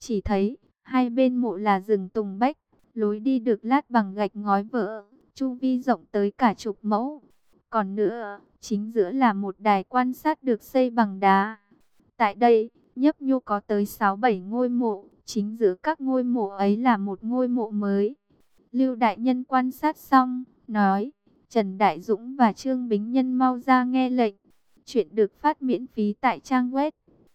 chỉ thấy hai bên mộ là rừng tùng bách, lối đi được lát bằng gạch ngói vỡ, chu vi rộng tới cả chục mẫu. Còn nữa, chính giữa là một đài quan sát được xây bằng đá. Tại đây, nhấp nhô có tới 6-7 ngôi mộ, chính giữa các ngôi mộ ấy là một ngôi mộ mới. Lưu đại nhân quan sát xong, nói: Trần Đại Dũng và Trương Bính Nhân mau ra nghe lệnh. Chuyện được phát miễn phí tại trang web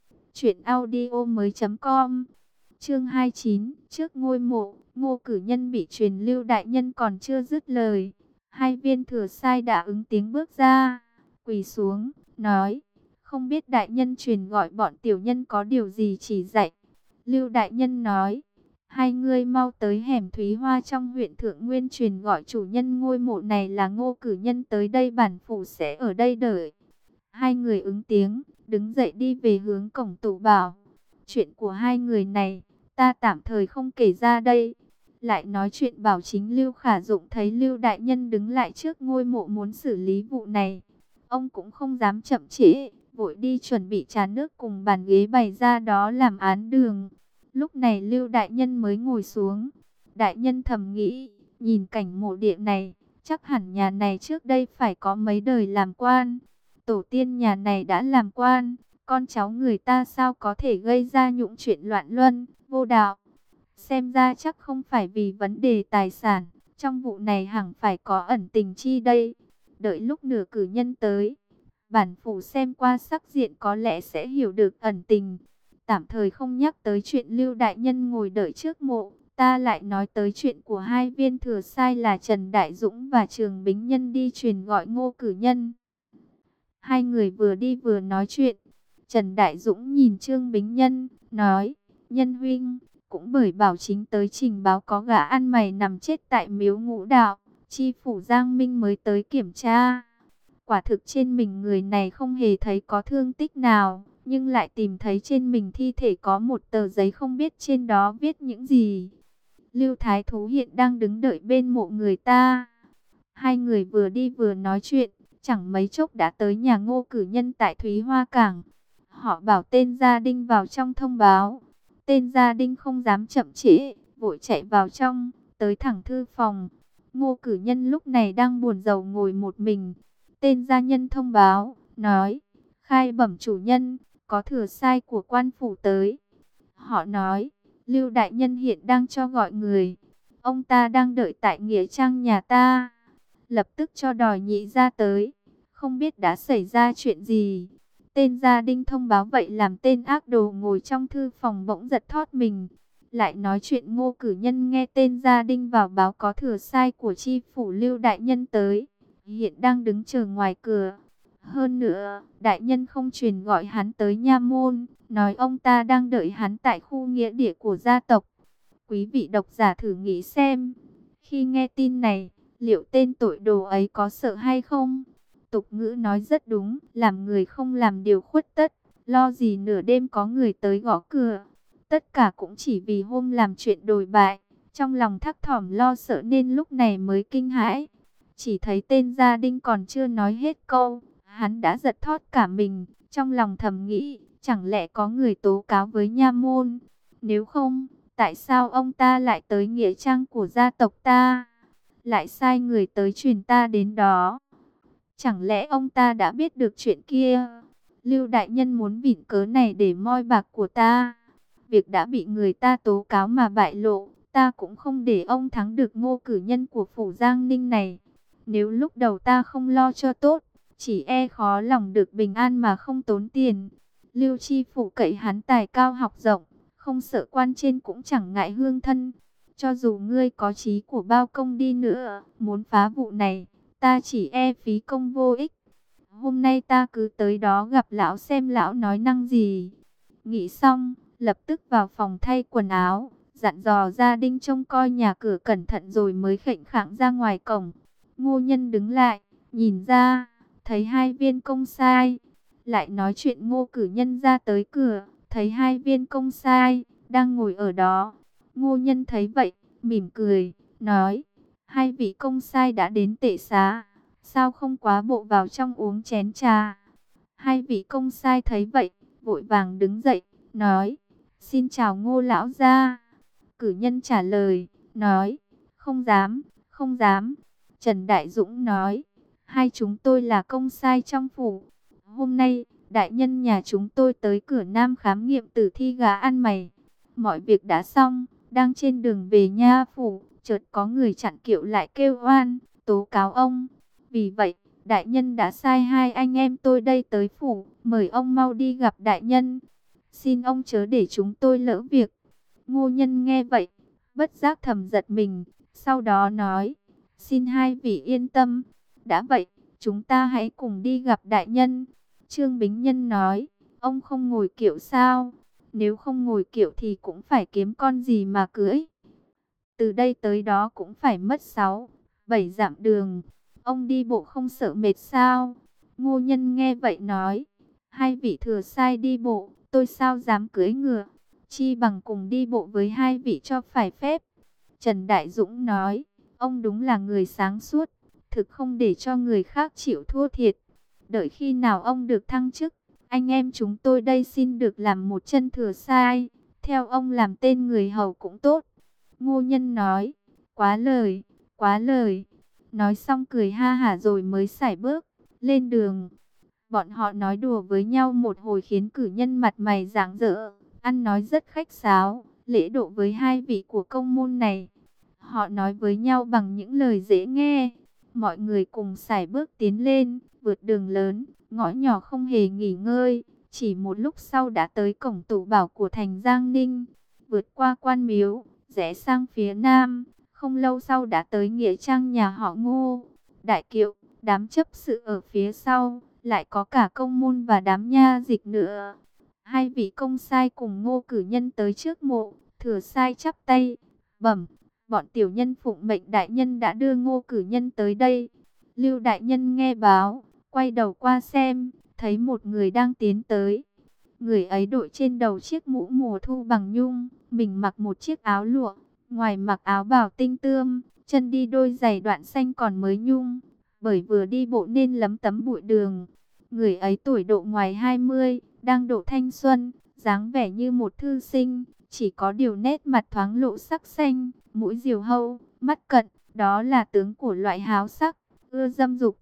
truyệnaudiomoi.com. Chương 29, trước ngôi mộ, Ngô Cử Nhân bị truyền Lưu đại nhân còn chưa dứt lời, hai viên thừa sai đã ứng tiếng bước ra, quỳ xuống, nói: Không biết đại nhân truyền gọi bọn tiểu nhân có điều gì chỉ dạy. Lưu đại nhân nói: Hai ngươi mau tới hẻm Thúy Hoa trong huyện Thượng Nguyên truyền gọi chủ nhân ngôi mộ này là Ngô Cử Nhân tới đây, bản phủ sẽ ở đây đợi. Hai người ứng tiếng, đứng dậy đi về hướng cổng tủ bảo. Chuyện của hai người này, ta tạm thời không kể ra đây. Lại nói chuyện bảo chính Lưu Khả Dụng thấy Lưu đại nhân đứng lại trước ngôi mộ muốn xử lý vụ này. Ông cũng không dám chậm trễ, vội đi chuẩn bị trà nước cùng bàn ghế bày ra đó làm án đường. Lúc này Lưu đại nhân mới ngồi xuống. Đại nhân thầm nghĩ, nhìn cảnh mộ địa này, chắc hẳn nhà này trước đây phải có mấy đời làm quan. Tổ tiên nhà này đã làm quan, con cháu người ta sao có thể gây ra những chuyện loạn luân, vô đạo. Xem ra chắc không phải vì vấn đề tài sản, trong vụ này hẳn phải có ẩn tình chi đây. Đợi lúc nửa cử nhân tới, bản phủ xem qua sắc diện có lẽ sẽ hiểu được ẩn tình. Tạm thời không nhắc tới chuyện Lưu đại nhân ngồi đợi trước mộ, ta lại nói tới chuyện của hai viên thừa sai là Trần Đại Dũng và Trường Bính Nhân đi truyền gọi Ngô Cử Nhân. Hai người vừa đi vừa nói chuyện. Trần Đại Dũng nhìn Trương Bính Nhân, nói: Nhân huynh, cũng bởi Bảo Chính tới trình báo có gã ăn mày nằm chết tại miếu Ngũ Đạo, chi phủ Giang Minh mới tới kiểm tra. Quả thực trên mình người này không hề thấy có thương tích nào, nhưng lại tìm thấy trên mình thi thể có một tờ giấy không biết trên đó viết những gì. Lưu Thái Thú hiện đang đứng đợi bên mộ người ta. Hai người vừa đi vừa nói chuyện, chẳng mấy chốc đã tới nhà Ngô Cử Nhân tại Thúy Hoa Cảng. Họ bảo tên gia đình vào trong thông báo. Tên gia đình không dám chậm trễ, vội chạy vào trong, tới thẳng thư phòng. Ngô Cử Nhân lúc này đang buồn rầu ngồi một mình. Tên gia nhân thông báo, nói: Khai bẩm chủ nhân, có thừa sai của quan phủ tới. Họ nói: Lưu đại nhân hiện đang cho gọi người. Ông ta đang đợi tại nghĩa trang nhà ta. Lập tức cho đòi nhị ra tới. Không biết đã xảy ra chuyện gì. Tên gia đình thông báo vậy làm tên ác đồ ngồi trong thư phòng bỗng giật thót mình. Lại nói chuyện Ngô Cử Nhân nghe tên gia đình vào báo có thừa sai của chi phủ Lưu đại nhân tới, hiện đang đứng chờ ngoài cửa. Hơn nữa, đại nhân không truyền gọi hắn tới nha môn, nói ông ta đang đợi hắn tại khu nghĩa địa của gia tộc. Quý vị độc giả thử nghĩ xem, khi nghe tin này, liệu tên tội đồ ấy có sợ hay không? Tục ngữ nói rất đúng, làm người không làm điều khuất tất, lo gì nửa đêm có người tới gõ cửa. Tất cả cũng chỉ vì hôm làm chuyện đồi bại, trong lòng thắc thỏm lo sợ nên lúc này mới kinh hãi. Chỉ thấy tên gia đình còn chưa nói hết câu, hắn đã giật thót cả mình, trong lòng thầm nghĩ, chẳng lẽ có người tố cáo với nha môn? Nếu không, tại sao ông ta lại tới nghĩa trang của gia tộc ta? Lại sai người tới truyền ta đến đó? Chẳng lẽ ông ta đã biết được chuyện kia? Lưu đại nhân muốn vịn cớ này để moi bạc của ta. Việc đã bị người ta tố cáo mà bại lộ, ta cũng không để ông thắng được Ngô Cử Nhân của phủ Giang Ninh này. Nếu lúc đầu ta không lo cho tốt, chỉ e khó lòng được bình an mà không tốn tiền. Lưu chi phủ cậy hắn tài cao học rộng, không sợ quan trên cũng chẳng ngại hương thân. Cho dù ngươi có chí của bao công đi nữa, muốn phá vụ này, ta chỉ e phí công vô ích. Hôm nay ta cứ tới đó gặp lão xem lão nói năng gì. Nghĩ xong, lập tức vào phòng thay quần áo, dặn dò gia đình trông coi nhà cửa cẩn thận rồi mới khệnh khạng ra ngoài cổng. Ngô Nhân đứng lại, nhìn ra, thấy hai viên công sai. Lại nói chuyện Ngô Cử Nhân ra tới cửa, thấy hai viên công sai, đang ngồi ở đó. Ngô Nhân thấy vậy, mỉm cười, nói: Hai vị công sai đã đến tệ xá, sao không quá bộ vào trong uống chén trà? Hai vị công sai thấy vậy, vội vàng đứng dậy, nói: Xin chào Ngô lão gia. Cử nhân trả lời, nói, không dám, không dám. Trần Đại Dũng nói, hai chúng tôi là công sai trong phủ. Hôm nay, đại nhân nhà chúng tôi tới cửa Nam khám nghiệm tử thi gà ăn mày. Mọi việc đã xong, đang trên đường về nha phủ, chợt có người chặn kiệu lại kêu oan, tố cáo ông. Vì vậy, đại nhân đã sai hai anh em tôi đây tới phủ, mời ông mau đi gặp đại nhân. Xin ông chớ để chúng tôi lỡ việc. Ngô Nhân nghe vậy, bất giác thầm giật mình, sau đó nói, xin hai vị yên tâm. Đã vậy, chúng ta hãy cùng đi gặp đại nhân. Trương Bính Nhân nói, ông không ngồi kiệu sao? Nếu không ngồi kiệu thì cũng phải kiếm con gì mà cưỡi. Từ đây tới đó cũng phải mất 6-7 dặm đường. Ông đi bộ không sợ mệt sao? Ngô Nhân nghe vậy nói, hai vị thừa sai đi bộ, tôi sao dám cưỡi ngựa, chi bằng cùng đi bộ với hai vị cho phải phép. Trần Đại Dũng nói, ông đúng là người sáng suốt, thực không để cho người khác chịu thua thiệt. Đợi khi nào ông được thăng chức, anh em chúng tôi đây xin được làm một chân thừa sai, theo ông làm tên người hầu cũng tốt. Ngô Nhân nói, quá lời, quá lời. Nói xong cười ha hả rồi mới sải bước lên đường. Bọn họ nói đùa với nhau một hồi khiến cử nhân mặt mày rạng rỡ, ăn nói rất khách sáo, lễ độ với hai vị của công môn này. Họ nói với nhau bằng những lời dễ nghe. Mọi người cùng sải bước tiến lên, vượt đường lớn, ngõ nhỏ không hề nghỉ ngơi. Chỉ một lúc sau đã tới cổng tụ bảo của thành Giang Ninh, vượt qua quan miếu, rẽ sang phía nam. Không lâu sau đã tới nghĩa trang nhà họ Ngô. Đại kiệu, đám chấp sự ở phía sau, lại có cả công môn và đám nha dịch nữa. Hai vị công sai cùng Ngô cử nhân tới trước mộ, thừa sai chắp tay, bẩm, bọn tiểu nhân phụng mệnh đại nhân đã đưa Ngô cử nhân tới đây. Lưu đại nhân nghe báo, quay đầu qua xem, thấy một người đang tiến tới. Người ấy đội trên đầu chiếc mũ mùa thu bằng nhung, mình mặc một chiếc áo lụa, ngoài mặc áo bào tinh tươm, chân đi đôi giày đoạn xanh còn mới nhung, bởi vừa đi bộ nên lấm tấm bụi đường. Người ấy tuổi độ ngoài 20, đang độ thanh xuân, dáng vẻ như một thư sinh, chỉ có điều nét mặt thoáng lộ sắc xanh, mũi diều hâu, mắt cận, đó là tướng của loại háo sắc, ưa dâm dục.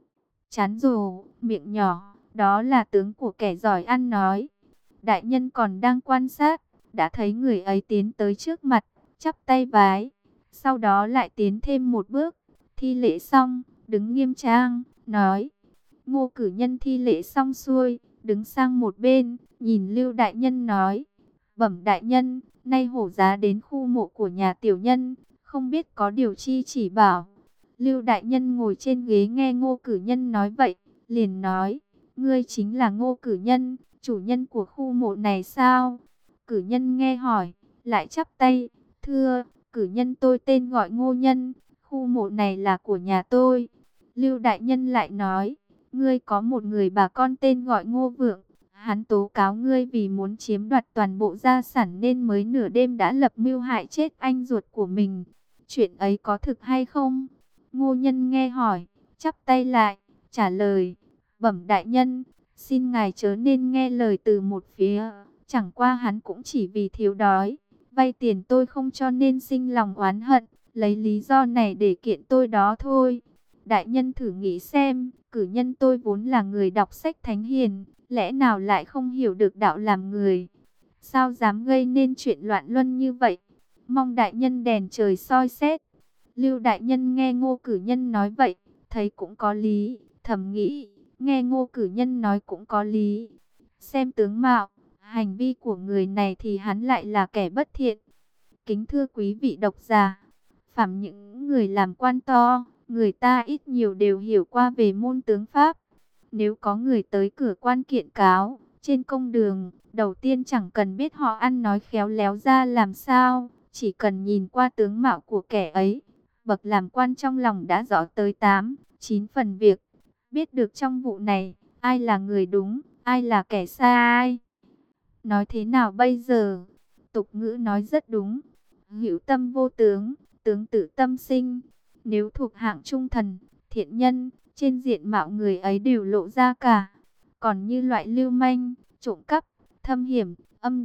Chán rồ, miệng nhỏ, đó là tướng của kẻ giỏi ăn nói. Đại nhân còn đang quan sát, đã thấy người ấy tiến tới trước mặt, chắp tay vái, sau đó lại tiến thêm một bước, thi lễ xong, đứng nghiêm trang, nói. Ngô cử nhân thi lễ xong xuôi, đứng sang một bên, nhìn Lưu đại nhân nói, bẩm đại nhân, nay hổ giá đến khu mộ của nhà tiểu nhân, không biết có điều chi chỉ bảo. Lưu đại nhân ngồi trên ghế nghe Ngô cử nhân nói vậy, liền nói, ngươi chính là Ngô cử nhân, chủ nhân của khu mộ này sao? Cử nhân nghe hỏi, lại chắp tay, thưa, cử nhân tôi tên gọi Ngô Nhân, khu mộ này là của nhà tôi. Lưu đại nhân lại nói, ngươi có một người bà con tên gọi Ngô Vượng, hắn tố cáo ngươi vì muốn chiếm đoạt toàn bộ gia sản nên mới nửa đêm đã lập mưu hại chết anh ruột của mình. Chuyện ấy có thực hay không? Ngô Nhân nghe hỏi, chắp tay lại, trả lời, bẩm đại nhân, xin ngài chớ nên nghe lời từ một phía, chẳng qua hắn cũng chỉ vì thiếu đói, vay tiền tôi không cho nên sinh lòng oán hận, lấy lý do này để kiện tôi đó thôi. Đại nhân thử nghĩ xem, cử nhân tôi vốn là người đọc sách thánh hiền, lẽ nào lại không hiểu được đạo làm người? Sao dám gây nên chuyện loạn luân như vậy? Mong đại nhân đèn trời soi xét. Lưu đại nhân nghe Ngô cử nhân nói vậy, thấy cũng có lý, thầm nghĩ, nghe Ngô cử nhân nói cũng có lý. Xem tướng mạo, hành vi của người này thì hắn lại là kẻ bất thiện. Kính thưa quý vị độc giả, phàm những người làm quan to, người ta ít nhiều đều hiểu qua về môn tướng pháp. Nếu có người tới cửa quan kiện cáo, trên công đường, đầu tiên chẳng cần biết họ ăn nói khéo léo ra làm sao, chỉ cần nhìn qua tướng mạo của kẻ ấy, bậc làm quan trong lòng đã rõ tới 8-9 phần việc, biết được trong vụ này, ai là người đúng, ai là kẻ sai. Nói thế nào bây giờ? Tục ngữ nói rất đúng, hữu tâm vô tướng, tướng tử tâm sinh. Nếu thuộc hạng trung thần, thiện nhân, trên diện mạo người ấy đều lộ ra cả. Còn như loại lưu manh, trộm cắp, thâm hiểm, âm độc,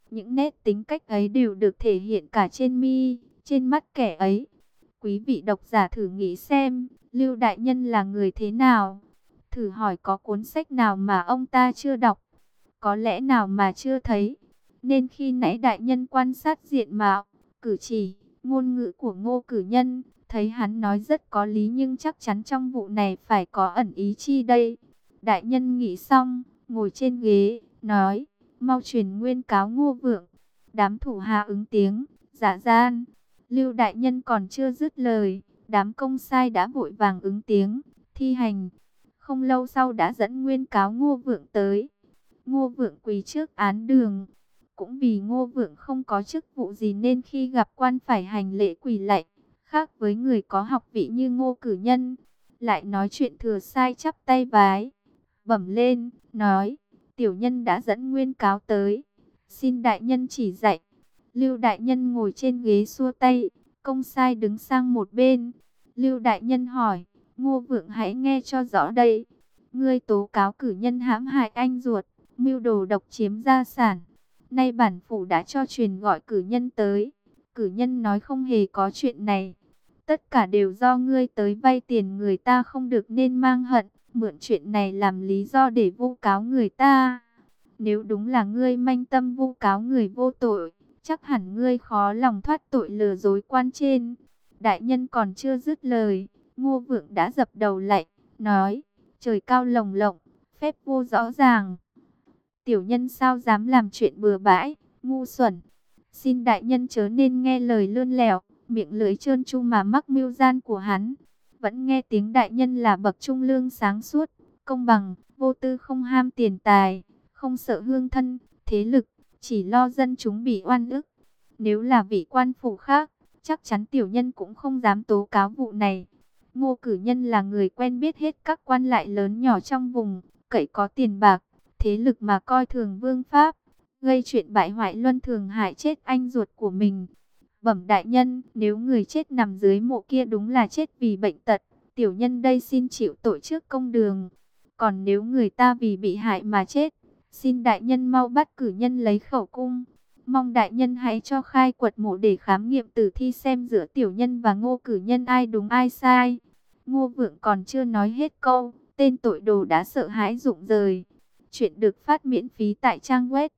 Những nét tính cách ấy đều được thể hiện cả trên mi, trên mắt kẻ ấy. Quý vị độc giả thử nghĩ xem, Lưu đại nhân là người thế nào? Thử hỏi có cuốn sách nào mà ông ta chưa đọc, có lẽ nào mà chưa thấy. Nên khi nãy đại nhân quan sát diện mạo, cử chỉ, ngôn ngữ của Ngô Cử Nhân, thấy hắn nói rất có lý, nhưng chắc chắn trong vụ này phải có ẩn ý chi đây. Đại nhân nghĩ xong, ngồi trên ghế, nói, mau truyền nguyên cáo Ngô Vượng. Đám thủ hạ ứng tiếng, dạ gian. Lưu đại nhân còn chưa dứt lời, đám công sai đã vội vàng ứng tiếng, thi hành. Không lâu sau đã dẫn nguyên cáo Ngô Vượng tới. Ngô Vượng quỳ trước án đường. Cũng vì Ngô Vượng không có chức vụ gì nên khi gặp quan phải hành lễ quỳ lạy, khác với người có học vị như Ngô Cử Nhân. Lại nói chuyện thừa sai chắp tay vái, bẩm lên, nói, tiểu nhân đã dẫn nguyên cáo tới, xin đại nhân chỉ dạy. Lưu đại nhân ngồi trên ghế xua tay, công sai đứng sang một bên. Lưu đại nhân hỏi, Ngô Vượng hãy nghe cho rõ đây. Ngươi tố cáo cử nhân hãm hại anh ruột, mưu đồ độc chiếm gia sản. Nay bản phủ đã cho truyền gọi cử nhân tới. Cử nhân nói không hề có chuyện này. Tất cả đều do ngươi tới vay tiền người ta không được nên mang hận. Mượn chuyện này làm lý do để vu cáo người ta. Nếu đúng là ngươi manh tâm vu cáo người vô tội, chắc hẳn ngươi khó lòng thoát tội lừa dối quan trên. Đại nhân còn chưa dứt lời, Ngô Vượng đã dập đầu lạy, nói, trời cao lồng lộng, phép vô rõ ràng. Tiểu nhân sao dám làm chuyện bừa bãi, ngu xuẩn. Xin đại nhân chớ nên nghe lời lươn lẹo, miệng lưỡi trơn tru mà mắc mưu gian của hắn. Vẫn nghe tiếng đại nhân là bậc trung lương sáng suốt, công bằng, vô tư không ham tiền tài, không sợ hương thân, thế lực, chỉ lo dân chúng bị oan ức. Nếu là vị quan phủ khác, chắc chắn tiểu nhân cũng không dám tố cáo vụ này. Ngô Cử Nhân là người quen biết hết các quan lại lớn nhỏ trong vùng, cậy có tiền bạc, thế lực mà coi thường vương pháp, gây chuyện bại hoại luân thường hại chết anh ruột của mình. Bẩm đại nhân, nếu người chết nằm dưới mộ kia đúng là chết vì bệnh tật, tiểu nhân đây xin chịu tội trước công đường. Còn nếu người ta vì bị hại mà chết, xin đại nhân mau bắt cử nhân lấy khẩu cung. Mong đại nhân hãy cho khai quật mộ để khám nghiệm tử thi xem giữa tiểu nhân và Ngô Cử Nhân ai đúng ai sai. Ngô Vượng còn chưa nói hết câu, tên tội đồ đã sợ hãi rụng rời. Chuyện được phát miễn phí tại trang web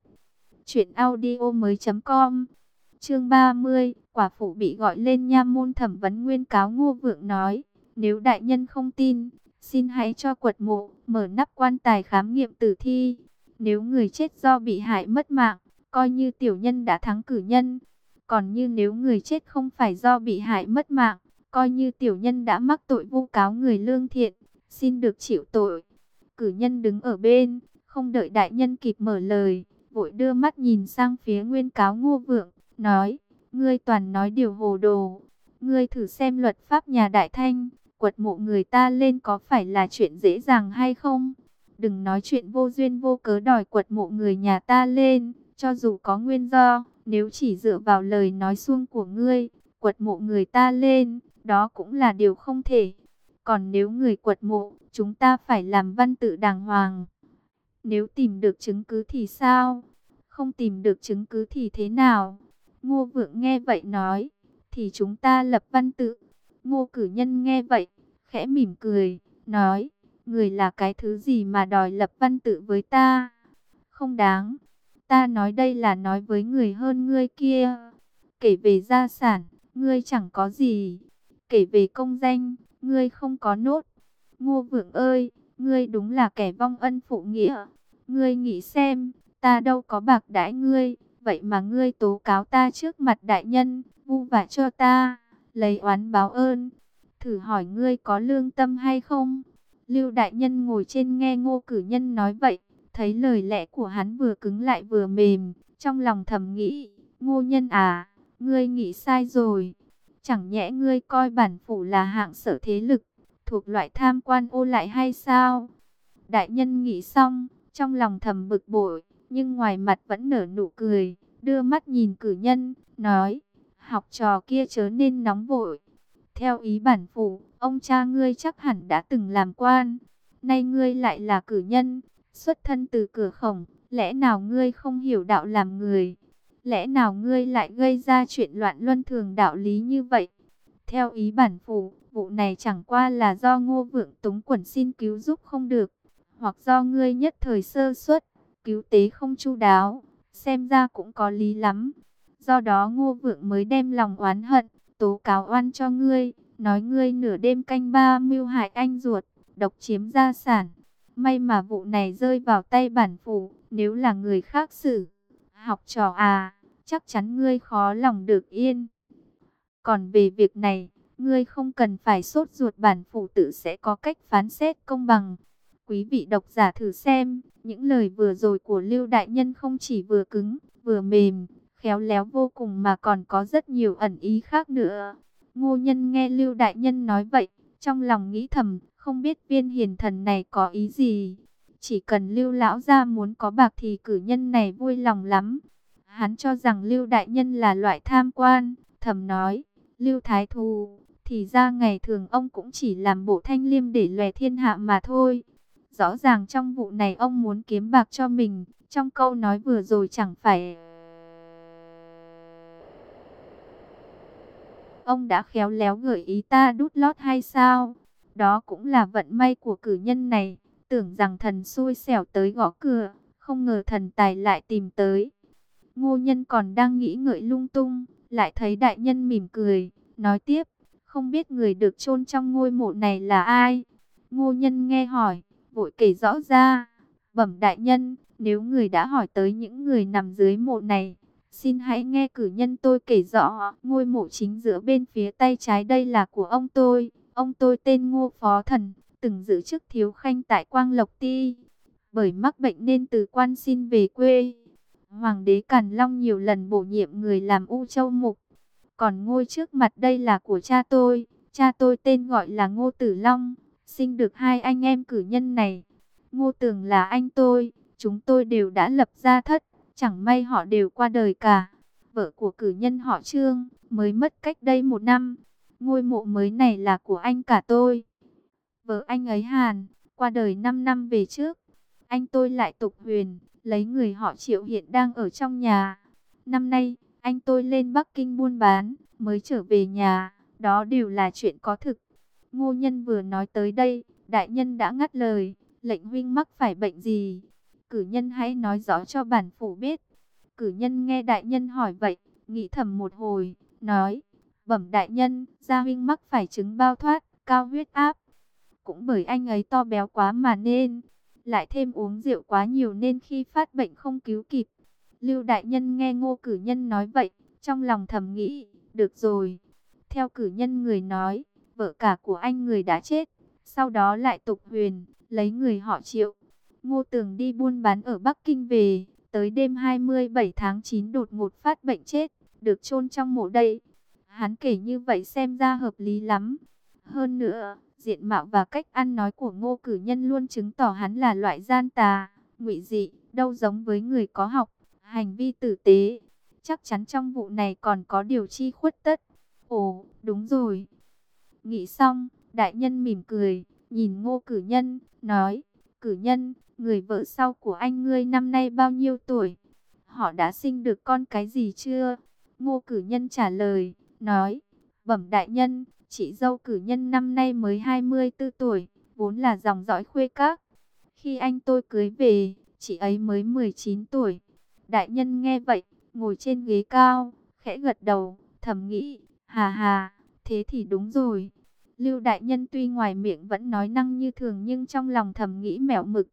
truyệnaudiomoi.com. Chương 30, quả phụ bị gọi lên nha môn thẩm vấn nguyên cáo. Ngô Vượng nói, nếu đại nhân không tin, xin hãy cho quật mộ, mở nắp quan tài khám nghiệm tử thi. Nếu người chết do bị hại mất mạng, coi như tiểu nhân đã thắng cử nhân. Còn như nếu người chết không phải do bị hại mất mạng, coi như tiểu nhân đã mắc tội vu cáo người lương thiện, xin được chịu tội. Cử nhân đứng ở bên, không đợi đại nhân kịp mở lời, vội đưa mắt nhìn sang phía nguyên cáo Ngô Vượng, nói, ngươi toàn nói điều hồ đồ. Ngươi thử xem luật pháp nhà Đại Thanh, quật mộ người ta lên có phải là chuyện dễ dàng hay không? Đừng nói chuyện vô duyên vô cớ đòi quật mộ người nhà ta lên, cho dù có nguyên do, nếu chỉ dựa vào lời nói suông của ngươi, quật mộ người ta lên, đó cũng là điều không thể. Còn nếu người quật mộ, chúng ta phải làm văn tự đàng hoàng. Nếu tìm được chứng cứ thì sao? Không tìm được chứng cứ thì thế nào? Ngô Vượng nghe vậy nói, thì chúng ta lập văn tự. Ngô Cử Nhân nghe vậy, khẽ mỉm cười, nói, người là cái thứ gì mà đòi lập văn tự với ta? Không đáng. Ta nói đây là nói với người hơn ngươi kia. Kể về gia sản, ngươi chẳng có gì. Kể về công danh, ngươi không có nốt. Ngô Vượng ơi, ngươi đúng là kẻ vong ân phụ nghĩa. Ngươi nghĩ xem, ta đâu có bạc đãi ngươi, vậy mà ngươi tố cáo ta trước mặt đại nhân, vu vạ cho ta, lấy oán báo ơn. Thử hỏi ngươi có lương tâm hay không? Lưu đại nhân ngồi trên nghe Ngô Cử Nhân nói vậy, thấy lời lẽ của hắn vừa cứng lại vừa mềm, trong lòng thầm nghĩ, Ngô Nhân à, ngươi nghĩ sai rồi. Chẳng nhẽ ngươi coi bản phủ là hạng sở thế lực, thuộc loại tham quan ô lại hay sao? Đại nhân nghĩ xong, trong lòng thầm bực bội, nhưng ngoài mặt vẫn nở nụ cười, đưa mắt nhìn Cử Nhân, nói, học trò kia chớ nên nóng vội. Theo ý bản phủ, ông cha ngươi chắc hẳn đã từng làm quan, nay ngươi lại là cử nhân, xuất thân từ cửa khổng, lẽ nào ngươi không hiểu đạo làm người? Lẽ nào ngươi lại gây ra chuyện loạn luân thường đạo lý như vậy? Theo ý bản phủ, vụ này chẳng qua là do Ngô Vượng túng quẫn xin cứu giúp không được, hoặc do ngươi nhất thời sơ suất, cứu tế không chu đáo, xem ra cũng có lý lắm. Do đó Ngô Vượng mới đem lòng oán hận, tố cáo oan cho ngươi, nói ngươi nửa đêm canh ba mưu hại anh ruột, độc chiếm gia sản. May mà vụ này rơi vào tay bản phủ, nếu là người khác xử, học trò à, chắc chắn ngươi khó lòng được yên. Còn về việc này, ngươi không cần phải sốt ruột, bản phủ tự sẽ có cách phán xét công bằng. Quý vị độc giả thử xem, những lời vừa rồi của Lưu Đại Nhân không chỉ vừa cứng, vừa mềm, khéo léo vô cùng mà còn có rất nhiều ẩn ý khác nữa. Ngô Nhân nghe Lưu Đại Nhân nói vậy, trong lòng nghĩ thầm, không biết viên hiền thần này có ý gì. Chỉ cần Lưu Lão gia muốn có bạc thì cử nhân này vui lòng lắm. Hắn cho rằng Lưu Đại Nhân là loại tham quan, thầm nói, Lưu Thái Thù, thì ra ngày thường ông cũng chỉ làm bộ thanh liêm để lòe thiên hạ mà thôi. Rõ ràng trong vụ này ông muốn kiếm bạc cho mình, trong câu nói vừa rồi chẳng phải ông đã khéo léo gợi ý ta đút lót hay sao? Đó cũng là vận may của cử nhân này, tưởng rằng thần xui xẻo tới gõ cửa, không ngờ thần tài lại tìm tới. Ngô Nhân còn đang nghĩ ngợi lung tung, lại thấy đại nhân mỉm cười, nói tiếp, không biết người được chôn trong ngôi mộ này là ai? Ngô Nhân nghe hỏi, vội kể rõ ra, bẩm đại nhân, nếu người đã hỏi tới những người nằm dưới mộ này, xin hãy nghe cử nhân tôi kể rõ. Ngôi mộ chính giữa bên phía tay trái đây là của ông tôi tên Ngô Phó Thần, từng giữ chức thiếu khanh tại Quang Lộc Ti, bởi mắc bệnh nên từ quan xin về quê. Hoàng đế Càn Long nhiều lần bổ nhiệm người làm U Châu Mục. Còn ngôi trước mặt đây là của cha tôi tên gọi là Ngô Tử Long, sinh được hai anh em cử nhân này. Ngô Tường là anh tôi, chúng tôi đều đã lập gia thất, chẳng may họ đều qua đời cả. Vợ của cử nhân họ Trương mới mất cách đây 1 năm. Ngôi mộ mới này là của anh cả tôi. Vợ anh ấy Hàn, qua đời 5 năm về trước. Anh tôi lại tục Huyền, lấy người họ Triệu hiện đang ở trong nhà. Năm nay, anh tôi lên Bắc Kinh buôn bán, mới trở về nhà, đó đều là chuyện có thực. Ngô Nhân vừa nói tới đây, đại nhân đã ngắt lời, lệnh huynh mắc phải bệnh gì? Cử nhân hãy nói rõ cho bản phủ biết. Cử nhân nghe đại nhân hỏi vậy, nghĩ thầm một hồi, nói, bẩm đại nhân, gia huynh mắc phải chứng bao thoát, cao huyết áp. Cũng bởi anh ấy to béo quá mà nên, lại thêm uống rượu quá nhiều nên khi phát bệnh không cứu kịp. Lưu đại nhân nghe Ngô cử nhân nói vậy, trong lòng thầm nghĩ, được rồi. Theo cử nhân người nói, vợ cả của anh người đã chết, sau đó lại tục Huyền, lấy người họ Triệu. Ngô Tường đi buôn bán ở Bắc Kinh về, tới đêm 27 tháng 9 đột ngột phát bệnh chết, được chôn trong mộ đây. Hắn kể như vậy xem ra hợp lý lắm. Hơn nữa, diện mạo và cách ăn nói của Ngô cử nhân luôn chứng tỏ hắn là loại gian tà, ngụy dị, đâu giống với người có học, hành vi tử tế. Chắc chắn trong vụ này còn có điều chi khuất tất. Ồ, đúng rồi. Nghĩ xong, đại nhân mỉm cười, nhìn Ngô cử nhân, nói, cử nhân, người vợ sau của anh ngươi năm nay bao nhiêu tuổi? Họ đã sinh được con cái gì chưa? Ngô cử nhân trả lời, nói, bẩm đại nhân, chị dâu cử nhân năm nay mới 24 tuổi, vốn là dòng dõi khuê các. Khi anh tôi cưới về, chị ấy mới 19 tuổi. Đại nhân nghe vậy, ngồi trên ghế cao, khẽ gật đầu, thầm nghĩ, hà hà, thế thì đúng rồi. Lưu đại nhân tuy ngoài miệng vẫn nói năng như thường nhưng trong lòng thầm nghĩ mẹo mực.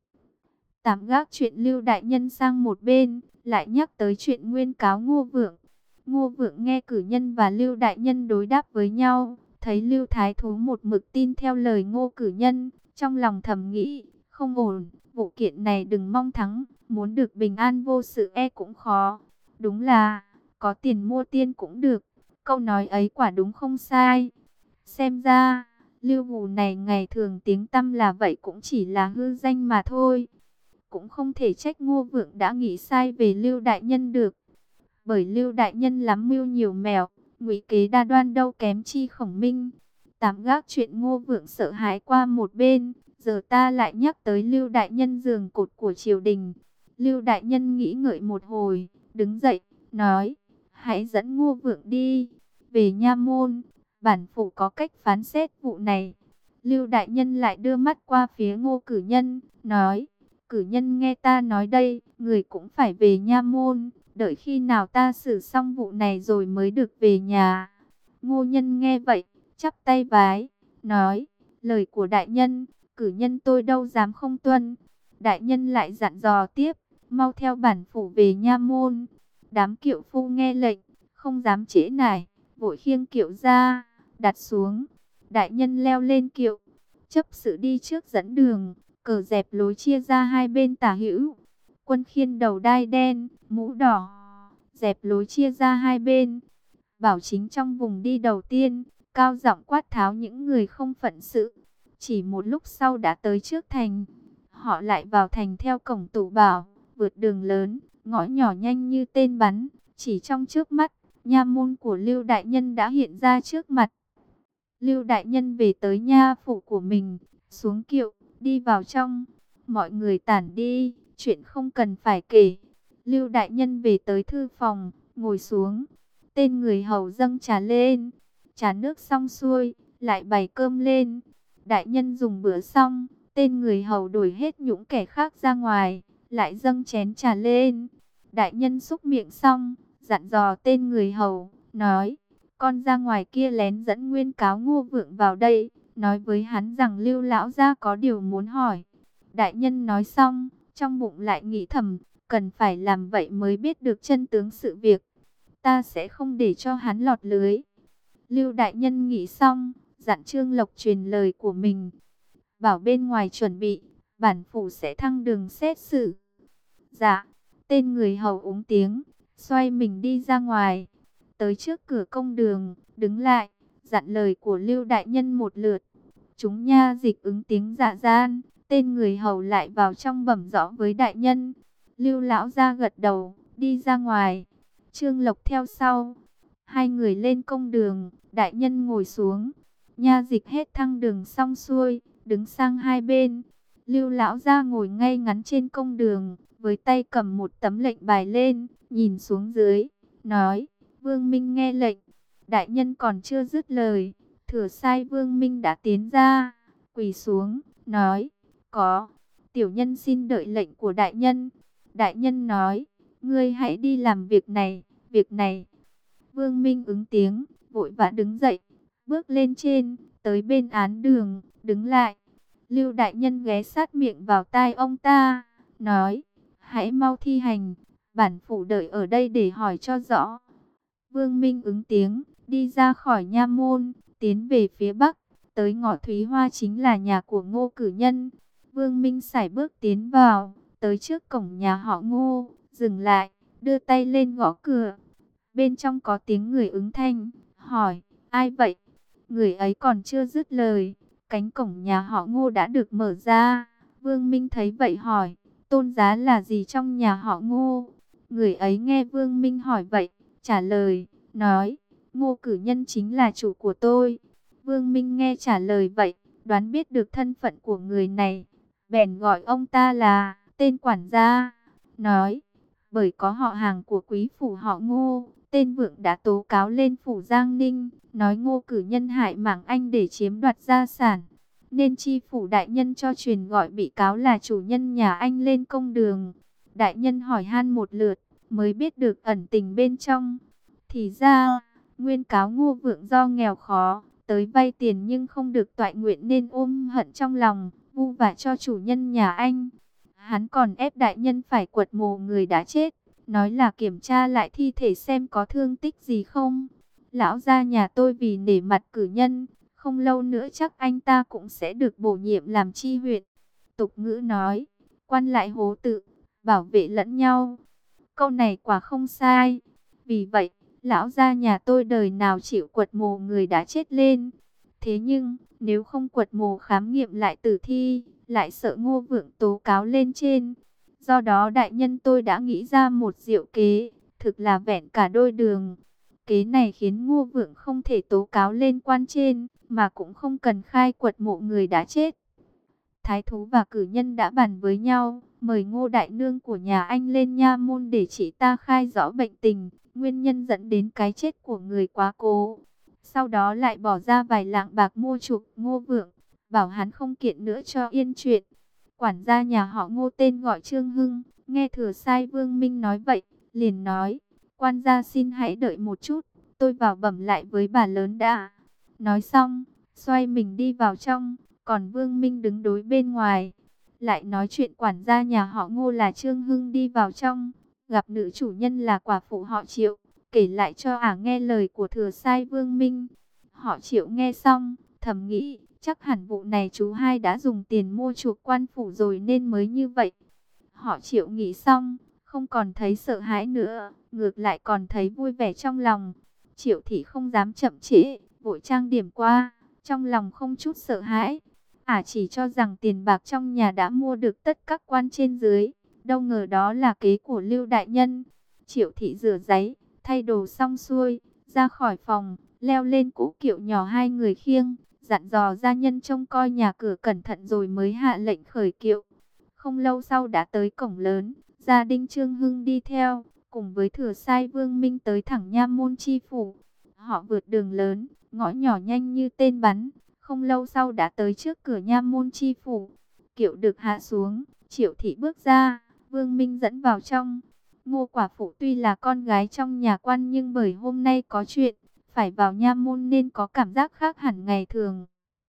Tạm gác chuyện Lưu đại nhân sang một bên, lại nhắc tới chuyện nguyên cáo Ngô Vượng. Ngô Vượng nghe cử nhân và Lưu đại nhân đối đáp với nhau, thấy Lưu Thái Thú một mực tin theo lời Ngô cử nhân, trong lòng thầm nghĩ, không ổn, vụ kiện này đừng mong thắng, muốn được bình an vô sự e cũng khó. Đúng là, có tiền mua tiên cũng được, câu nói ấy quả đúng không sai. Xem ra, Lưu Hù này ngày thường tiếng tăm là vậy cũng chỉ là hư danh mà thôi. Cũng không thể trách Ngô Vượng đã nghĩ sai về Lưu đại nhân được. Bởi Lưu đại nhân lắm mưu nhiều mẹo, ngụy kế đa đoan đâu kém chi Khổng Minh. Tạm gác chuyện Ngô Vượng sợ hãi qua một bên, giờ ta lại nhắc tới Lưu đại nhân giường cột của triều đình. Lưu đại nhân nghĩ ngợi một hồi, đứng dậy, nói, hãy dẫn Ngô Vượng đi, về nha môn, bản phủ có cách phán xét vụ này. Lưu đại nhân lại đưa mắt qua phía Ngô Cử Nhân, nói, cử nhân nghe ta nói đây, người cũng phải về nha môn, đợi khi nào ta xử xong vụ này rồi mới được về nhà. Ngô Nhân nghe vậy, chắp tay vái, nói, lời của đại nhân, cử nhân tôi đâu dám không tuân. Đại nhân lại dặn dò tiếp, mau theo bản phủ về nha môn. Đám kiệu phu nghe lệnh, không dám trễ nải, vội khiêng kiệu ra, đặt xuống. Đại nhân leo lên kiệu, chấp sự đi trước dẫn đường, cờ dẹp lối chia ra hai bên tả hữu. Quân khiên đầu đai đen, mũ đỏ, dẹp lối chia ra hai bên. Bảo Chính trong vùng đi đầu tiên, cao giọng quát tháo những người không phận sự. Chỉ một lúc sau đã tới trước thành. Họ lại vào thành theo cổng Tủ Bảo, vượt đường lớn, ngõ nhỏ nhanh như tên bắn. Chỉ trong trước mắt, nha môn của Lưu Đại Nhân đã hiện ra trước mặt. Lưu Đại Nhân về tới nha phủ của mình, xuống kiệu, đi vào trong. Mọi người tản đi, chuyện không cần phải kể. Lưu Đại Nhân về tới thư phòng, ngồi xuống. Tên người hầu dâng trà lên, trà nước xong xuôi, lại bày cơm lên. Đại nhân dùng bữa xong, tên người hầu đuổi hết những kẻ khác ra ngoài, lại dâng chén trà lên. Đại nhân xúc miệng xong, dặn dò tên người hầu, nói, con ra ngoài kia lén dẫn Nguyên Cáo Ngô Vượng vào đây, nói với hắn rằng Lưu lão gia có điều muốn hỏi. Đại nhân nói xong, trong bụng lại nghĩ thầm, cần phải làm vậy mới biết được chân tướng sự việc. Ta sẽ không để cho hắn lọt lưới. Lưu đại nhân nghĩ xong, dặn Trương Lộc truyền lời của mình, bảo bên ngoài chuẩn bị, bản phủ sẽ thăng đường xét xử. Dạ, tên người hầu úng tiếng, xoay mình đi ra ngoài, tới trước cửa công đường, đứng lại, dặn lời của Lưu đại nhân một lượt. Chúng nha dịch ứng tiếng dạ gian, tên người hầu lại vào trong bẩm rõ với đại nhân. Lưu lão ra gật đầu, đi ra ngoài. Trương Lộc theo sau. Hai người lên công đường, đại nhân ngồi xuống. Nha dịch hết thăng đường xong xuôi, đứng sang hai bên. Lưu lão ra ngồi ngay ngắn trên công đường, với tay cầm một tấm lệnh bài lên, nhìn xuống dưới, nói, Vương Minh nghe lệnh. Đại nhân còn chưa dứt lời, thừa sai Vương Minh đã tiến ra, quỳ xuống, nói, có, tiểu nhân xin đợi lệnh của đại nhân. Đại nhân nói, ngươi hãy đi làm việc này, việc này. Vương Minh ứng tiếng, vội vã đứng dậy, bước lên trên, tới bên án đường, đứng lại. Lưu đại nhân ghé sát miệng vào tai ông ta, nói, hãy mau thi hành, bản phủ đợi ở đây để hỏi cho rõ. Vương Minh ứng tiếng, đi ra khỏi nha môn, tiến về phía bắc, tới ngõ Thúy Hoa chính là nhà của Ngô Cử Nhân. Vương Minh sải bước tiến vào, tới trước cổng nhà họ Ngô, dừng lại, đưa tay lên gõ cửa. Bên trong có tiếng người ứng thanh, hỏi, ai vậy? Người ấy còn chưa dứt lời, cánh cổng nhà họ Ngô đã được mở ra. Vương Minh thấy vậy hỏi, tôn giá là gì trong nhà họ Ngô? Người ấy nghe Vương Minh hỏi vậy, trả lời, nói, Ngô Cử Nhân chính là chủ của tôi. Vương Minh nghe trả lời vậy, đoán biết được thân phận của người này, bèn gọi ông ta là tên quản gia, nói, bởi có họ hàng của quý phủ họ Ngô, tên Vượng đã tố cáo lên phủ Giang Ninh, nói Ngô Cử Nhân hại mạng anh để chiếm đoạt gia sản, nên chi phủ đại nhân cho truyền gọi bị cáo là chủ nhân nhà anh lên công đường. Đại nhân hỏi han một lượt, mới biết được ẩn tình bên trong. Thì ra, nguyên cáo Ngô Vượng do nghèo khó, tới vay tiền nhưng không được toại nguyện nên ôm hận trong lòng, vu vạ cho chủ nhân nhà anh. Hắn còn ép đại nhân phải quật mồ người đã chết, nói là kiểm tra lại thi thể xem có thương tích gì không. Lão gia nhà tôi vì nể mặt cử nhân, không lâu nữa chắc anh ta cũng sẽ được bổ nhiệm làm chi huyện. Tục ngữ nói, quan lại hố tự, bảo vệ lẫn nhau. Câu này quả không sai. Vì vậy, lão gia nhà tôi đời nào chịu quật mồ người đã chết lên. Thế nhưng, nếu không quật mồ khám nghiệm lại tử thi, lại sợ Ngô Vượng tố cáo lên trên. Do đó đại nhân tôi đã nghĩ ra một diệu kế, thực là vẹn cả đôi đường. Kế này khiến Ngô Vượng không thể tố cáo lên quan trên, mà cũng không cần khai quật mộ người đã chết. Thái thú và cử nhân đã bàn với nhau, mời Ngô đại nương của nhà anh lên nha môn để chị ta khai rõ bệnh tình, nguyên nhân dẫn đến cái chết của người quá cố. Sau đó lại bỏ ra vài lạng bạc mua chuộc Ngô Vượng, bảo hắn không kiện nữa cho yên chuyện. Quản gia nhà họ Ngô tên gọi Trương Hưng, nghe Thừa Sai Vương Minh nói vậy, liền nói, quan gia xin hãy đợi một chút, tôi vào bẩm lại với bà lớn đã. Nói xong, xoay mình đi vào trong, còn Vương Minh đứng đối bên ngoài. Lại nói chuyện quản gia nhà họ Ngô là Trương Hưng đi vào trong, gặp nữ chủ nhân là quả phụ họ Triệu, kể lại cho ả nghe lời của Thừa Sai Vương Minh. Họ Triệu nghe xong, thầm nghĩ, chắc hẳn vụ này chú hai đã dùng tiền mua chuộc quan phủ rồi nên mới như vậy. Họ Triệu nghĩ xong, không còn thấy sợ hãi nữa, ngược lại còn thấy vui vẻ trong lòng. Triệu thị không dám chậm trễ, vội trang điểm qua, trong lòng không chút sợ hãi. Ả chỉ cho rằng tiền bạc trong nhà đã mua được tất các quan trên dưới, đâu ngờ đó là kế của Lưu đại nhân. Triệu thị rửa ráy, thay đồ xong xuôi, ra khỏi phòng, leo lên cỗ kiệu nhỏ hai người khiêng, dặn dò gia nhân trông coi nhà cửa cẩn thận rồi mới hạ lệnh khởi kiệu. Không lâu sau đã tới cổng lớn, gia đình Trương Hưng đi theo, cùng với Thừa Sai Vương Minh tới thẳng nha môn chi phủ. Họ vượt đường lớn, ngõ nhỏ nhanh như tên bắn, không lâu sau đã tới trước cửa nha môn chi phủ. Kiệu được hạ xuống, Triệu thị bước ra, Vương Minh dẫn vào trong. Ngô quả phụ tuy là con gái trong nhà quan nhưng bởi hôm nay có chuyện, phải vào nha môn nên có cảm giác khác hẳn ngày thường.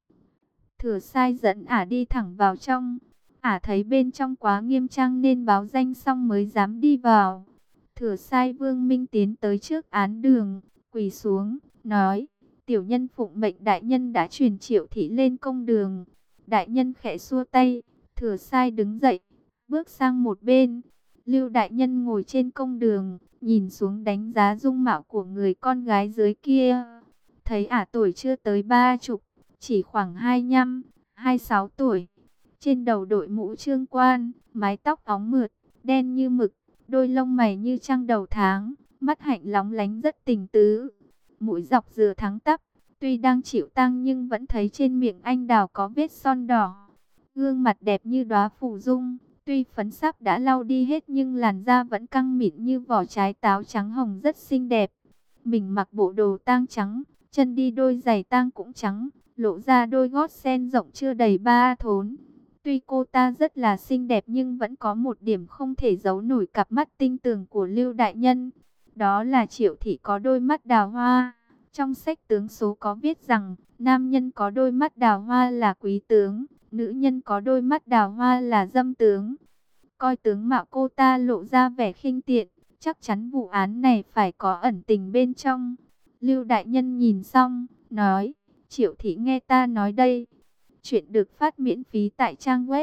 Thừa Sai dẫn ả đi thẳng vào trong. Ả thấy bên trong quá nghiêm trang nên báo danh xong mới dám đi vào. Thừa Sai Vương Minh tiến tới trước án đường, quỳ xuống, nói, tiểu nhân phụng mệnh đại nhân đã truyền Triệu thị lên công đường. Đại nhân khẽ xua tay, Thừa Sai đứng dậy, bước sang một bên. Lưu đại nhân ngồi trên công đường, nhìn xuống đánh giá dung mạo của người con gái dưới kia. Thấy ả tuổi chưa tới 30, chỉ khoảng 25, 26 tuổi. Trên đầu đội mũ trương quan, mái tóc óng mượt, đen như mực, đôi lông mày như trăng đầu tháng, mắt hạnh lóng lánh rất tình tứ. Mũi dọc dừa thẳng tắp, tuy đang chịu tang nhưng vẫn thấy trên miệng anh đào có vết son đỏ. Gương mặt đẹp như đóa phù dung, tuy phấn sáp đã lau đi hết nhưng làn da vẫn căng mịn như vỏ trái táo trắng hồng rất xinh đẹp. Mình mặc bộ đồ tang trắng, chân đi đôi giày tang cũng trắng, lộ ra đôi gót sen rộng chưa đầy 3 thốn. Tuy cô ta rất là xinh đẹp nhưng vẫn có một điểm không thể giấu nổi cặp mắt tinh tường của Lưu đại nhân. Đó là Triệu thị có đôi mắt đào hoa. Trong sách tướng số có viết rằng, nam nhân có đôi mắt đào hoa là quý tướng, nữ nhân có đôi mắt đào hoa là dâm tướng. Coi tướng mạo cô ta lộ ra vẻ khinh tiện, chắc chắn vụ án này phải có ẩn tình bên trong. Lưu đại nhân nhìn xong, nói, Triệu thị nghe ta nói đây. Chuyện được phát miễn phí tại trang web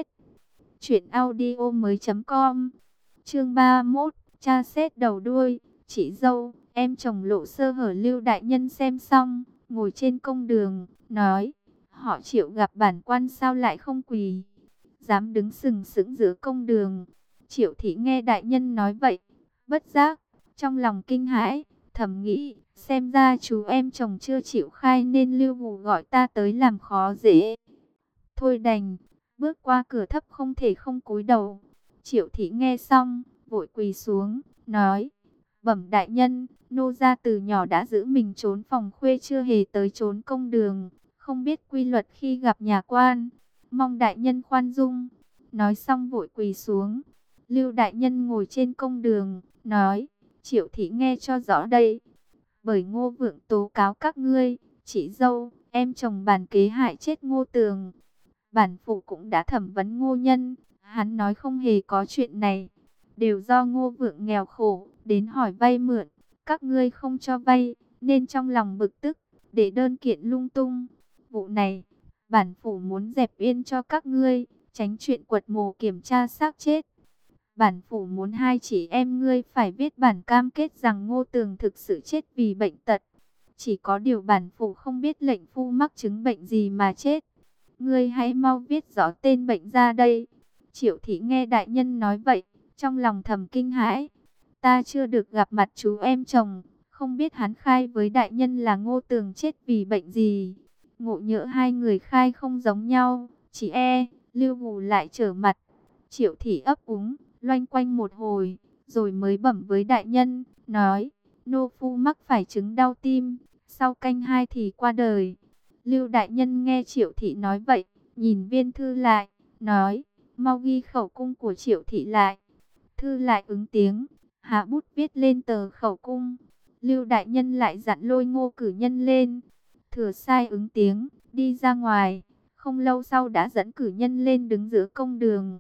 truyệnaudiomoi.com. Chương 31, tra xét đầu đuôi, chị dâu, em chồng lộ sơ hở. Lưu đại nhân xem xong, ngồi trên công đường, nói, họ Triệu gặp bản quan sao lại không quỳ, dám đứng sừng sững giữa công đường. Triệu thị nghe đại nhân nói vậy, bất giác trong lòng kinh hãi, thầm nghĩ, xem ra chú em chồng chưa chịu khai nên Lưu Hù gọi ta tới làm khó dễ. Thôi đành, bước qua cửa thấp không thể không cúi đầu. Triệu thị nghe xong, vội quỳ xuống, nói, bẩm đại nhân, nô gia từ nhỏ đã giữ mình trốn phòng khuê chưa hề tới trốn công đường, không biết quy luật khi gặp nhà quan, mong đại nhân khoan dung. Nói xong vội quỳ xuống. Lưu đại nhân ngồi trên công đường, nói, Triệu thị nghe cho rõ đây. Bởi Ngô Vượng tố cáo các ngươi, chị dâu, em chồng bàn kế hại chết Ngô Tường. Bản phủ cũng đã thẩm vấn Ngô Nhân, hắn nói không hề có chuyện này, đều do Ngô Vượng nghèo khổ, đến hỏi vay mượn, các ngươi không cho vay, nên trong lòng bực tức, để đơn kiện lung tung. Vụ này, bản phủ muốn dẹp yên cho các ngươi, tránh chuyện quật mồ kiểm tra xác chết. Bản phủ muốn hai chị em ngươi phải viết bản cam kết rằng Ngô Tường thực sự chết vì bệnh tật. Chỉ có điều bản phủ không biết lệnh phu mắc chứng bệnh gì mà chết. Ngươi hãy mau viết rõ tên bệnh ra đây. Triệu thị nghe đại nhân nói vậy, trong lòng thầm kinh hãi. Ta chưa được gặp mặt chú em chồng, không biết hắn khai với đại nhân là Ngô Tường chết vì bệnh gì. Ngộ nhỡ hai người khai không giống nhau, chỉ Lưu Hù lại trở mặt. Triệu thị ấp úng, loanh quanh một hồi, rồi mới bẩm với đại nhân, nói, nô phu mắc phải chứng đau tim, sau canh 2 thì qua đời. Lưu đại nhân nghe Triệu thị nói vậy, nhìn viên thư lại, nói, mau ghi khẩu cung của Triệu thị lại. Thư lại ứng tiếng, hạ bút viết lên tờ khẩu cung. Lưu đại nhân lại dặn lôi Ngô Cử Nhân lên. Thừa sai ứng tiếng, đi ra ngoài. Không lâu sau đã dẫn Cử Nhân lên đứng giữa công đường.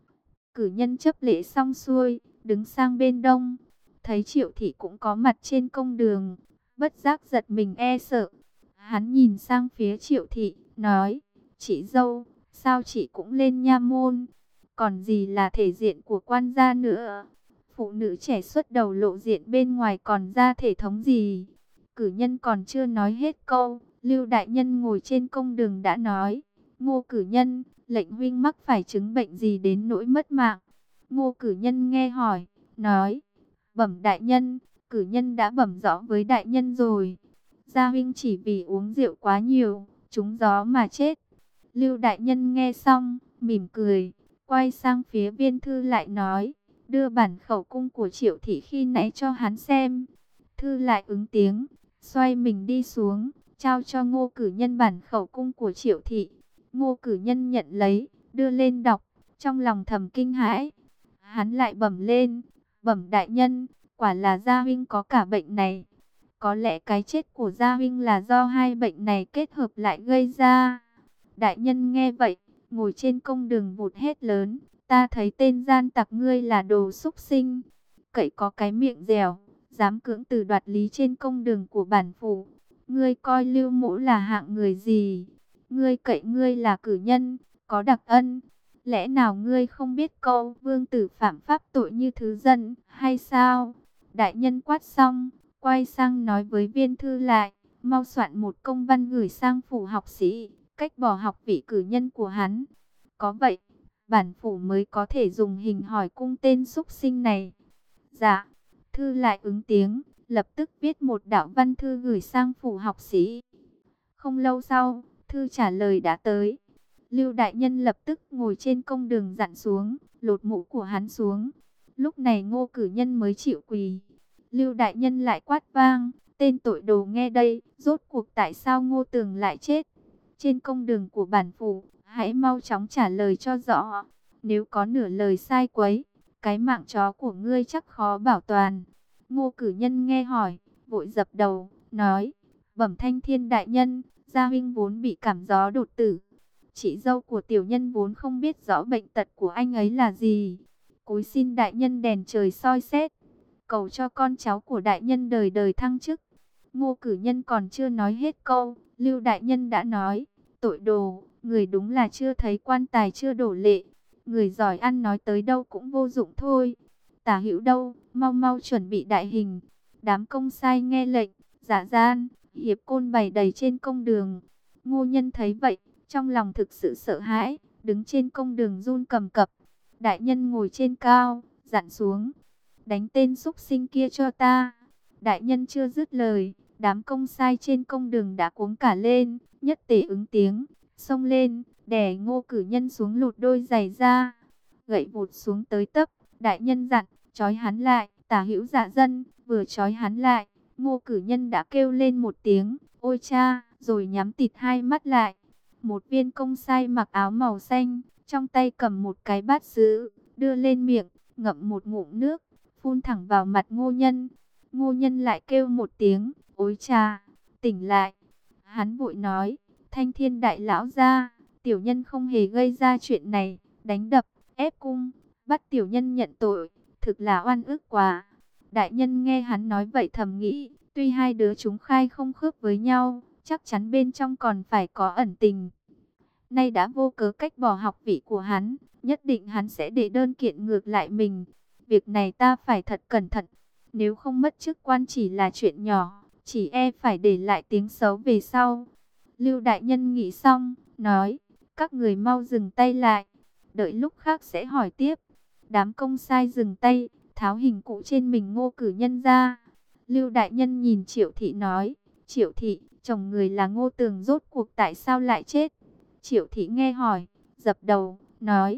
Cử Nhân chấp lễ xong xuôi, đứng sang bên đông. Thấy Triệu thị cũng có mặt trên công đường, bất giác giật mình e sợ. Hắn nhìn sang phía Triệu thị, nói, chị dâu, sao chị cũng lên nha môn? Còn gì là thể diện của quan gia nữa? Phụ nữ trẻ xuất đầu lộ diện bên ngoài còn ra thể thống gì? Cử Nhân còn chưa nói hết câu, Lưu đại nhân ngồi trên công đường đã nói, Ngô Cử Nhân, lệnh huynh mắc phải chứng bệnh gì đến nỗi mất mạng? Ngô Cử Nhân nghe hỏi, nói, bẩm đại nhân, Cử Nhân đã bẩm rõ với đại nhân rồi. Gia huynh chỉ vì uống rượu quá nhiều, trúng gió mà chết. Lưu đại nhân nghe xong, mỉm cười, quay sang phía viên thư lại nói, đưa bản khẩu cung của Triệu thị khi nãy cho hắn xem. Thư lại ứng tiếng, xoay mình đi xuống, trao cho Ngô Cử Nhân bản khẩu cung của Triệu thị. Ngô Cử Nhân nhận lấy, đưa lên đọc, trong lòng thầm kinh hãi. Hắn lại bẩm lên, bẩm đại nhân, quả là gia huynh có cả bệnh này. Có lẽ cái chết của gia huynh là do hai bệnh này kết hợp lại gây ra. Đại nhân nghe vậy, ngồi trên công đường vụt hét lớn, ta thấy tên gian tặc ngươi là đồ súc sinh. Cậy có cái miệng dẻo, dám cưỡng từ đoạt lý trên công đường của bản phủ. Ngươi coi Lưu Mỗ là hạng người gì? Ngươi cậy ngươi là cử nhân, có đặc ân. Lẽ nào ngươi không biết câu vương tử phạm pháp tội như thứ dân, hay sao? Đại nhân quát xong, quay sang nói với viên thư lại, mau soạn một công văn gửi sang phủ học sĩ, cách bỏ học vị cử nhân của hắn. Có vậy, bản phủ mới có thể dùng hình hỏi cung tên súc sinh này. Dạ, thư lại ứng tiếng, lập tức viết một đạo văn thư gửi sang phủ học sĩ. Không lâu sau, thư trả lời đã tới. Lưu đại nhân lập tức ngồi trên công đường dặn xuống, lột mũ của hắn xuống. Lúc này Ngô Cử Nhân mới chịu quỳ. Lưu đại nhân lại quát vang, tên tội đồ nghe đây, rốt cuộc tại sao Ngô Tường lại chết? Trên công đường của bản phủ, hãy mau chóng trả lời cho rõ. Nếu có nửa lời sai quấy, cái mạng chó của ngươi chắc khó bảo toàn. Ngô Cử Nhân nghe hỏi, vội dập đầu, nói, bẩm thanh thiên đại nhân, gia huynh vốn bị cảm gió đột tử. Chị dâu của tiểu nhân vốn không biết rõ bệnh tật của anh ấy là gì. Cúi xin đại nhân đèn trời soi xét, cầu cho con cháu của đại nhân đời đời thăng chức. Ngô Cử Nhân còn chưa nói hết câu, Lưu đại nhân đã nói, tội đồ, người đúng là chưa thấy quan tài chưa đổ lệ. Người giỏi ăn nói tới đâu cũng vô dụng thôi. Tả hữu đâu, mau mau chuẩn bị đại hình. Đám công sai nghe lệnh, giả gian, hiệp côn bày đầy trên công đường. Ngô Nhân thấy vậy, trong lòng thực sự sợ hãi, đứng trên công đường run cầm cập. Đại nhân ngồi trên cao, dặn xuống, đánh tên súc sinh kia cho ta. Đại nhân chưa dứt lời, đám công sai trên công đường đã cuống cả lên, nhất tề ứng tiếng, xông lên, đè Ngô Cử Nhân xuống lột đôi giày ra. Gậy vụt xuống tới tấp, đại nhân dặn, trói hắn lại, tả hữu dạ dân, vừa trói hắn lại, Ngô Cử Nhân đã kêu lên một tiếng, ôi cha, rồi nhắm tịt hai mắt lại. Một viên công sai mặc áo màu xanh, trong tay cầm một cái bát sứ, đưa lên miệng, ngậm một ngụm nước, phun thẳng vào mặt Ngô Nhân. Ngô Nhân lại kêu một tiếng, ôi cha, tỉnh lại. Hắn vội nói, thanh thiên đại lão gia, tiểu nhân không hề gây ra chuyện này, đánh đập, ép cung, bắt tiểu nhân nhận tội, thực là oan ức quá. Đại nhân nghe hắn nói vậy thầm nghĩ, tuy hai đứa chúng khai không khớp với nhau, chắc chắn bên trong còn phải có ẩn tình. Nay đã vô cớ cách bỏ học vị của hắn, nhất định hắn sẽ để đơn kiện ngược lại mình. Việc này ta phải thật cẩn thận, nếu không mất chức quan chỉ là chuyện nhỏ, chỉ e phải để lại tiếng xấu về sau. Lưu đại nhân nghĩ xong, nói, các người mau dừng tay lại, đợi lúc khác sẽ hỏi tiếp. Đám công sai dừng tay, tháo hình cụ trên mình Ngô Cử Nhân ra. Lưu đại nhân nhìn Triệu thị nói, Triệu thị, chồng người là Ngô Tường rốt cuộc tại sao lại chết? Triệu thị nghe hỏi, dập đầu, nói,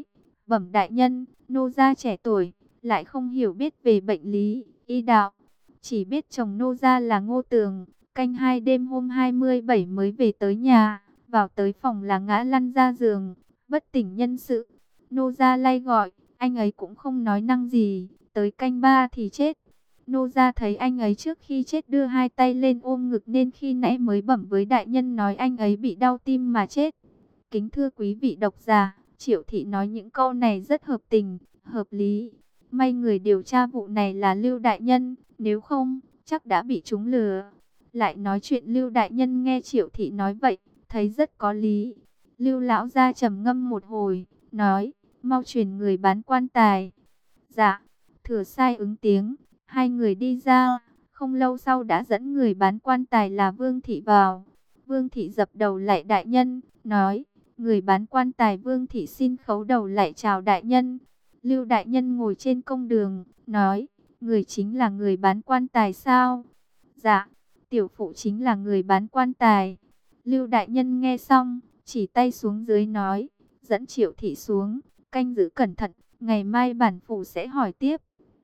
Bẩm đại nhân, nô gia trẻ tuổi, lại không hiểu biết về bệnh lý, y đạo. Chỉ biết chồng nô gia là Ngô Tường, canh 2 đêm hôm 27 mới về tới nhà, vào tới phòng là ngã lăn ra giường, bất tỉnh nhân sự. Nô gia lay gọi, anh ấy cũng không nói năng gì, tới canh 3 thì chết. Nô gia thấy anh ấy trước khi chết đưa hai tay lên ôm ngực nên khi nãy mới bẩm với đại nhân nói anh ấy bị đau tim mà chết. Kính thưa quý vị độc giả, Triệu Thị nói những câu này rất hợp tình, hợp lý. May người điều tra vụ này là Lưu Đại Nhân, nếu không, chắc đã bị chúng lừa. Lại nói chuyện Lưu Đại Nhân nghe Triệu Thị nói vậy, thấy rất có lý. Lưu Lão gia trầm ngâm một hồi, nói, mau truyền người bán quan tài. Dạ, Thừa Sai ứng tiếng, hai người đi ra, không lâu sau đã dẫn người bán quan tài là Vương Thị vào. Vương Thị dập đầu lại đại nhân, nói, người bán quan tài Vương Thị xin khấu đầu lại chào đại nhân. Lưu đại nhân ngồi trên công đường, nói, người chính là người bán quan tài sao? Dạ, tiểu phụ chính là người bán quan tài. Lưu đại nhân nghe xong, chỉ tay xuống dưới nói, dẫn Triệu Thị xuống, canh giữ cẩn thận, ngày mai bản phủ sẽ hỏi tiếp.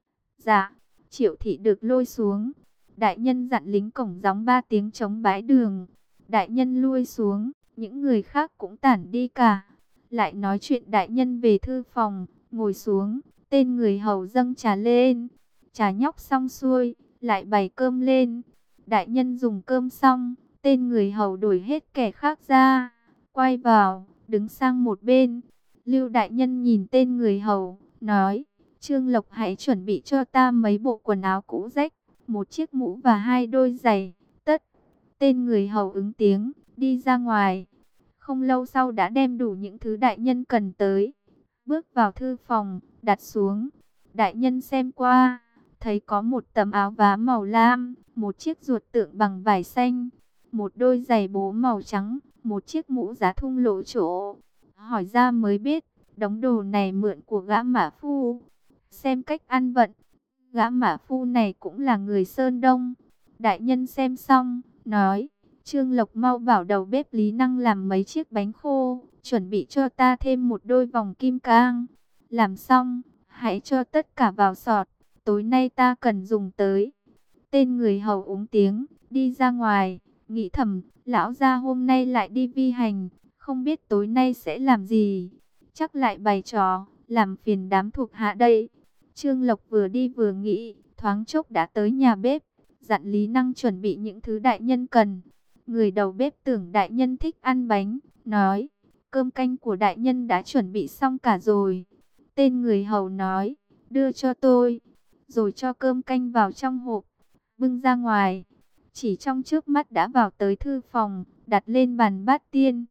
Dạ, Triệu Thị được lôi xuống. Đại nhân dặn lính cổng gióng 3 tiếng chống bãi đường. Đại nhân lui xuống, những người khác cũng tản đi cả. Lại nói chuyện đại nhân về thư phòng, ngồi xuống, tên người hầu dâng trà lên. Trà nhóc xong xuôi, lại bày cơm lên. Đại nhân dùng cơm xong, tên người hầu đuổi hết kẻ khác ra, quay vào, đứng sang một bên. Lưu đại nhân nhìn tên người hầu, nói, Trương Lộc hãy chuẩn bị cho ta mấy bộ quần áo cũ rách, một chiếc mũ và 2 đôi giày, tất. Tên người hầu ứng tiếng, đi ra ngoài. Không lâu sau đã đem đủ những thứ đại nhân cần tới. Bước vào thư phòng, đặt xuống. Đại nhân xem qua, thấy có một tấm áo vá màu lam, một chiếc ruột tượng bằng vải xanh, một đôi giày bố màu trắng, một chiếc mũ giá thung lộ chỗ. Hỏi ra mới biết, đống đồ này mượn của gã mã phu. Xem cách ăn vận, gã mã phu này cũng là người Sơn Đông. Đại nhân xem xong, nói, Trương Lộc mau bảo đầu bếp Lý Năng làm mấy chiếc bánh khô, chuẩn bị cho ta thêm một đôi vòng kim cang. Làm xong, hãy cho tất cả vào sọt, tối nay ta cần dùng tới. Tên người hầu úng tiếng, đi ra ngoài, nghĩ thầm, lão gia hôm nay lại đi vi hành, không biết tối nay sẽ làm gì. Chắc lại bày trò, làm phiền đám thuộc hạ đây. Trương Lộc vừa đi vừa nghĩ, thoáng chốc đã tới nhà bếp, dặn Lý Năng chuẩn bị những thứ đại nhân cần. Người đầu bếp tưởng đại nhân thích ăn bánh, nói, cơm canh của đại nhân đã chuẩn bị xong cả rồi. Tên người hầu nói, đưa cho tôi, rồi cho cơm canh vào trong hộp, bưng ra ngoài. Chỉ trong chớp mắt đã vào tới thư phòng, đặt lên bàn bát tiên.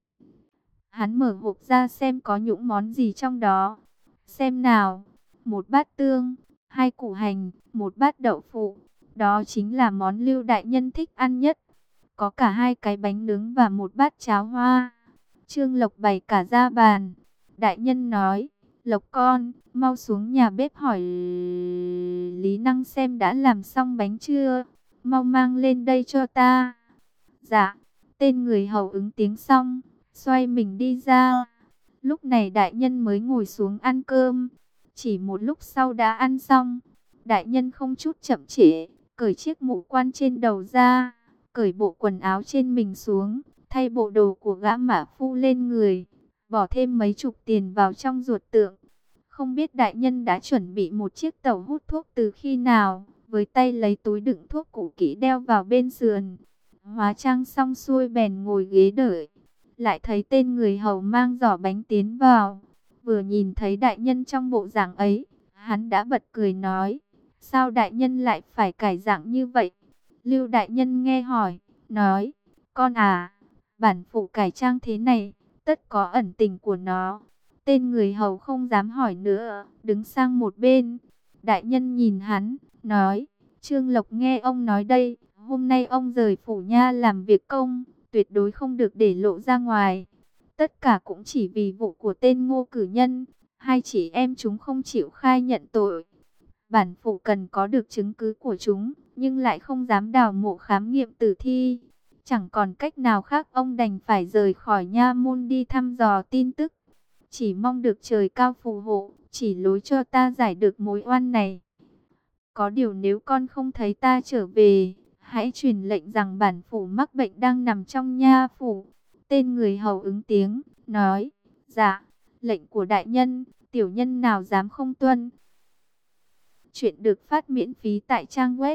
Hắn mở hộp ra xem có những món gì trong đó. Xem nào, một bát tương, 2 củ hành, một bát đậu phụ. Đó chính là món Lưu đại nhân thích ăn nhất. Có cả 2 cái bánh nướng và một bát cháo hoa. Trương Lộc bày cả ra bàn. Đại nhân nói, Lộc con, mau xuống nhà bếp hỏi Lý Năng xem đã làm xong bánh chưa. Mau mang lên đây cho ta. Dạ, tên người hầu ứng tiếng xong, xoay mình đi ra. Lúc này đại nhân mới ngồi xuống ăn cơm. Chỉ một lúc sau đã ăn xong. Đại nhân không chút chậm trễ, cởi chiếc mũ quan trên đầu ra, cởi bộ quần áo trên mình xuống, thay bộ đồ của gã mã phu lên người, bỏ thêm mấy chục tiền vào trong ruột tượng. Không biết đại nhân đã chuẩn bị một chiếc tẩu hút thuốc từ khi nào, với tay lấy túi đựng thuốc cũ kỹ đeo vào bên sườn. Hóa trang xong xuôi bèn ngồi ghế đợi. Lại thấy tên người hầu mang giỏ bánh tiến vào. Vừa nhìn thấy đại nhân trong bộ dạng ấy, hắn đã bật cười nói, sao đại nhân lại phải cải dạng như vậy? Lưu đại nhân nghe hỏi, nói, con à, bản phụ cải trang thế này, tất có ẩn tình của nó. Tên người hầu không dám hỏi nữa, đứng sang một bên. Đại nhân nhìn hắn, nói, Trương Lộc nghe ông nói đây, hôm nay ông rời phủ nha làm việc công, tuyệt đối không được để lộ ra ngoài. Tất cả cũng chỉ vì vụ của tên Ngô cử nhân, hai chị em chúng không chịu khai nhận tội. Bản phủ cần có được chứng cứ của chúng, nhưng lại không dám đào mộ khám nghiệm tử thi. Chẳng còn cách nào khác ông đành phải rời khỏi nha môn đi thăm dò tin tức. chỉ mong được trời cao phù hộ, chỉ lối cho ta giải được mối oan này. Có điều nếu con không thấy ta trở về, hãy truyền lệnh rằng bản phủ mắc bệnh đang nằm trong nha phủ. Tên người hầu ứng tiếng, nói, dạ, lệnh của đại nhân, tiểu nhân nào dám không tuân. Chuyện được phát miễn phí tại trang web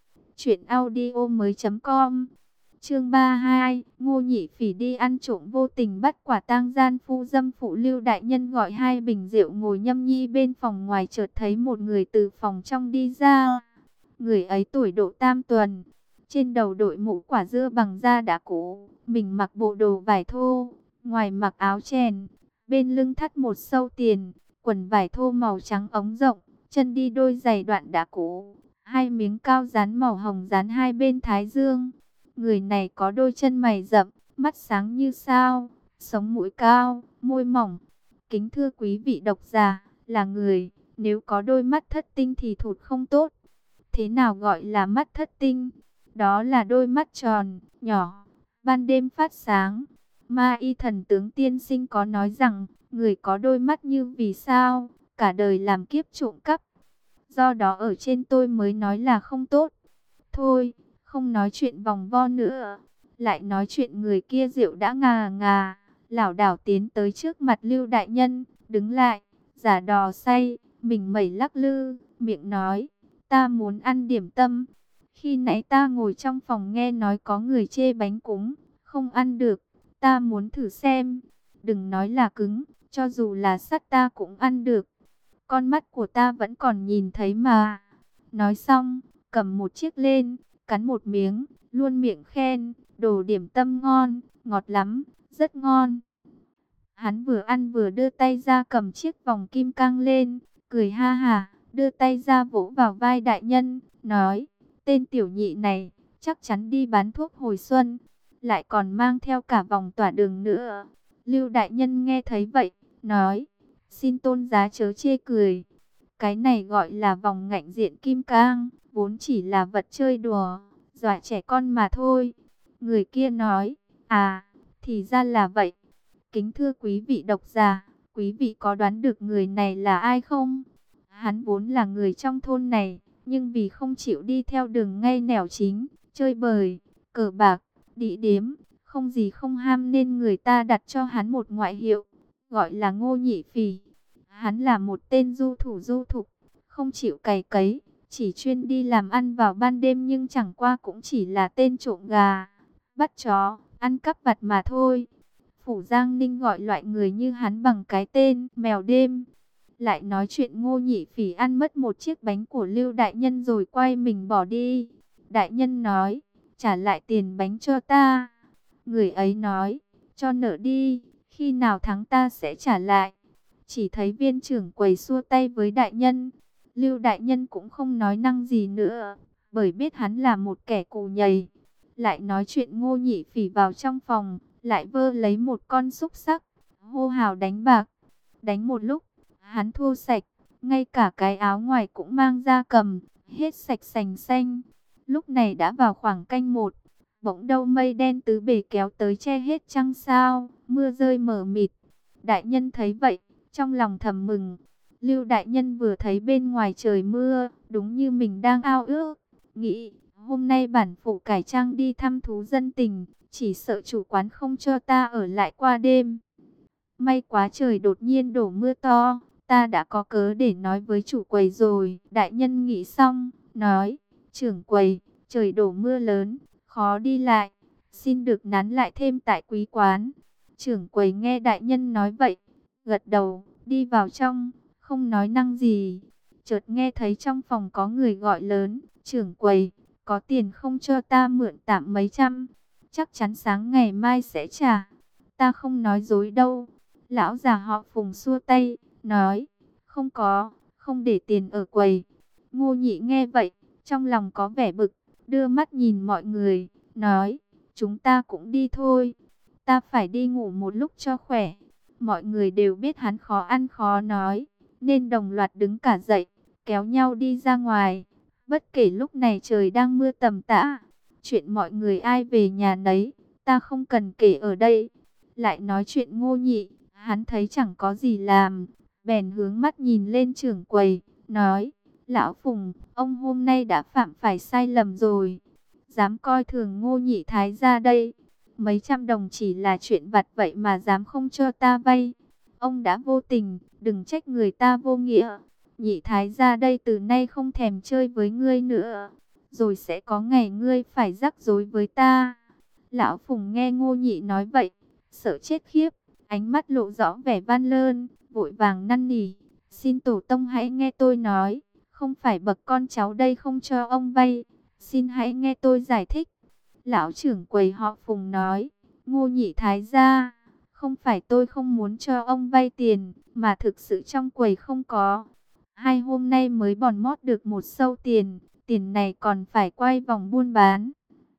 truyệnaudiomoi.com. Chương 32, Ngô Nhị Phỉ đi ăn trộm vô tình bắt quả tang gian phu dâm phụ. Lưu đại nhân gọi 2 bình rượu ngồi nhâm nhi bên phòng ngoài, chợt thấy một người từ phòng trong đi ra. Người ấy tuổi độ tam tuần, trên đầu đội mũ quả dưa bằng da đã cũ, mình mặc bộ đồ vải thô, ngoài mặc áo chèn, bên lưng thắt một sâu tiền, quần vải thô màu trắng ống rộng, chân đi đôi giày đoạn đã cũ, 2 miếng cao dán màu hồng dán 2 bên thái dương. Người này có đôi chân mày rậm, mắt sáng như sao, sống mũi cao, môi mỏng. Kính thưa quý vị độc giả, là người, nếu có đôi mắt thất tinh thì thụt không tốt. Thế nào gọi là mắt thất tinh? Đó là đôi mắt tròn, nhỏ, ban đêm phát sáng. Ma y thần tướng tiên sinh có nói rằng, người có đôi mắt như vì sao, cả đời làm kiếp trộm cắp. Do đó ở trên tôi mới nói là không tốt. Thôi, không nói chuyện vòng vo nữa. Lại nói chuyện người kia rượu đã ngà ngà, lảo đảo tiến tới trước mặt Lưu đại nhân, đứng lại, giả đò say, mình mẩy lắc lư, miệng nói, ta muốn ăn điểm tâm. Khi nãy ta ngồi trong phòng nghe nói có người chê bánh cúng, không ăn được, ta muốn thử xem. Đừng nói là cứng, cho dù là sắt ta cũng ăn được. Con mắt của ta vẫn còn nhìn thấy mà. Nói xong, cầm một chiếc lên, cắn một miếng, luôn miệng khen, đồ điểm tâm ngon, ngọt lắm, rất ngon. Hắn vừa ăn vừa đưa tay ra cầm chiếc vòng kim cang lên, cười ha hả, đưa tay ra vỗ vào vai đại nhân, nói, tên tiểu nhị này, chắc chắn đi bán thuốc hồi xuân, lại còn mang theo cả vòng tỏa đường nữa. Lưu đại nhân nghe thấy vậy, nói, xin tôn giá chớ chê cười. Cái này gọi là vòng ngạnh diện kim cang, vốn chỉ là vật chơi đùa, dọa trẻ con mà thôi. Người kia nói, à, thì ra là vậy. Kính thưa quý vị độc giả, quý vị có đoán được người này là ai không? Hắn vốn là người trong thôn này, nhưng vì không chịu đi theo đường ngay nẻo chính, chơi bời, cờ bạc, đĩ điếm, không gì không ham nên người ta đặt cho hắn một ngoại hiệu, gọi là Ngô Nhị Phỉ. Hắn là một tên du thủ du thục, không chịu cày cấy, chỉ chuyên đi làm ăn vào ban đêm, nhưng chẳng qua cũng chỉ là tên trộm gà, bắt chó, ăn cắp vặt mà thôi. Phủ Giang Ninh gọi loại người như hắn bằng cái tên mèo đêm. Lại nói chuyện Ngô Nhị Phỉ ăn mất một chiếc bánh của Lưu đại nhân rồi quay mình bỏ đi. Đại nhân nói, trả lại tiền bánh cho ta. Người ấy nói, cho nợ đi, khi nào thắng ta sẽ trả lại. Chỉ thấy viên trưởng quầy xua tay với đại nhân. Lưu đại nhân cũng không nói năng gì nữa, bởi biết hắn là một kẻ cù nhầy. Lại nói chuyện Ngô Nhị Phỉ vào trong phòng, lại vơ lấy một con xúc xắc, hô hào đánh bạc. Đánh một lúc, hắn thua sạch, ngay cả cái áo ngoài cũng mang ra cầm, hết sạch sành xanh. Lúc này đã vào khoảng canh 1, bỗng đâu mây đen tứ bề kéo tới che hết trăng sao, mưa rơi mờ mịt. Đại nhân thấy vậy, trong lòng thầm mừng. Lưu đại nhân vừa thấy bên ngoài trời mưa, đúng như mình đang ao ước, nghĩ hôm nay bản phủ cải trang đi thăm thú dân tình, chỉ sợ chủ quán không cho ta ở lại qua đêm. May quá trời đột nhiên đổ mưa to, ta đã có cớ để nói với chủ quầy rồi. Đại nhân nghĩ xong, nói, trưởng quầy, trời đổ mưa lớn, khó đi lại, xin được nán lại thêm tại quý quán. Trưởng quầy nghe đại nhân nói vậy, gật đầu, đi vào trong, không nói năng gì. Chợt nghe thấy trong phòng có người gọi lớn, trưởng quầy, có tiền không cho ta mượn tạm mấy trăm, chắc chắn sáng ngày mai sẽ trả. Ta không nói dối đâu. Lão già họ Phùng xua tay, nói, không có, không để tiền ở quầy. Ngô Nhị nghe vậy, trong lòng có vẻ bực, đưa mắt nhìn mọi người, nói, chúng ta cũng đi thôi, ta phải đi ngủ một lúc cho khỏe. Mọi người đều biết hắn khó ăn khó nói, nên đồng loạt đứng cả dậy, kéo nhau đi ra ngoài. Bất kể lúc này trời đang mưa tầm tã, chuyện mọi người ai về nhà nấy, ta không cần kể ở đây. Lại nói chuyện Ngô Nhị, Hắn thấy chẳng có gì làm, bèn hướng mắt nhìn lên trưởng quầy, nói: Lão Phùng, ông hôm nay đã phạm phải sai lầm rồi. Dám coi thường Ngô Nhị Thái gia đây. Mấy trăm đồng chỉ là chuyện vặt vậy mà dám không cho ta vay. Ông đã vô tình, đừng trách người ta vô nghĩa. Nhị Thái gia đây từ nay không thèm chơi với ngươi nữa. Rồi sẽ có ngày ngươi phải rắc rối với ta. Lão Phùng nghe Ngô Nhị nói vậy, sợ chết khiếp, ánh mắt lộ rõ vẻ van lơn, vội vàng năn nỉ: Xin tổ tông hãy nghe tôi nói, không phải bậc con cháu đây không cho ông vay, xin hãy nghe tôi giải thích. Lão trưởng quầy họ Phùng nói: Ngô Nhị Thái gia, không phải tôi không muốn cho ông vay tiền, mà thực sự trong quầy không có. Hai hôm nay mới bòn mót được một xâu tiền, tiền này còn phải quay vòng buôn bán.